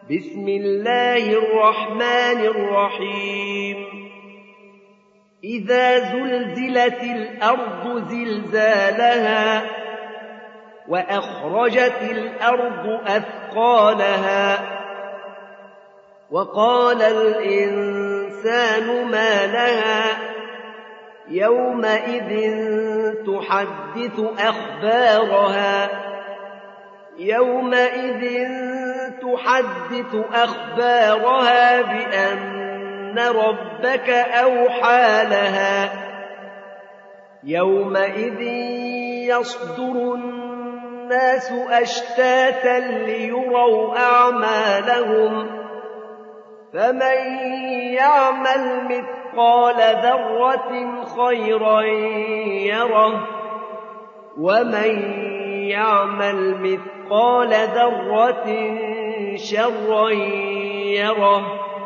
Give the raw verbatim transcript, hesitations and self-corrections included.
بسم الله الرحمن الرحيم إذا زلزلت الأرض زلزالها وأخرجت الأرض أثقالها وقال الإنسان ما لها يومئذ تحدث أخبارها يومئذ تحدث أخبارها بأن ربك أوحى لها يومئذ يصدر الناس أشتاتا ليروا أعمالهم فمن يعمل مثقال ذرة خيرا يره ومن يعمل مثقال ذرة شرا يره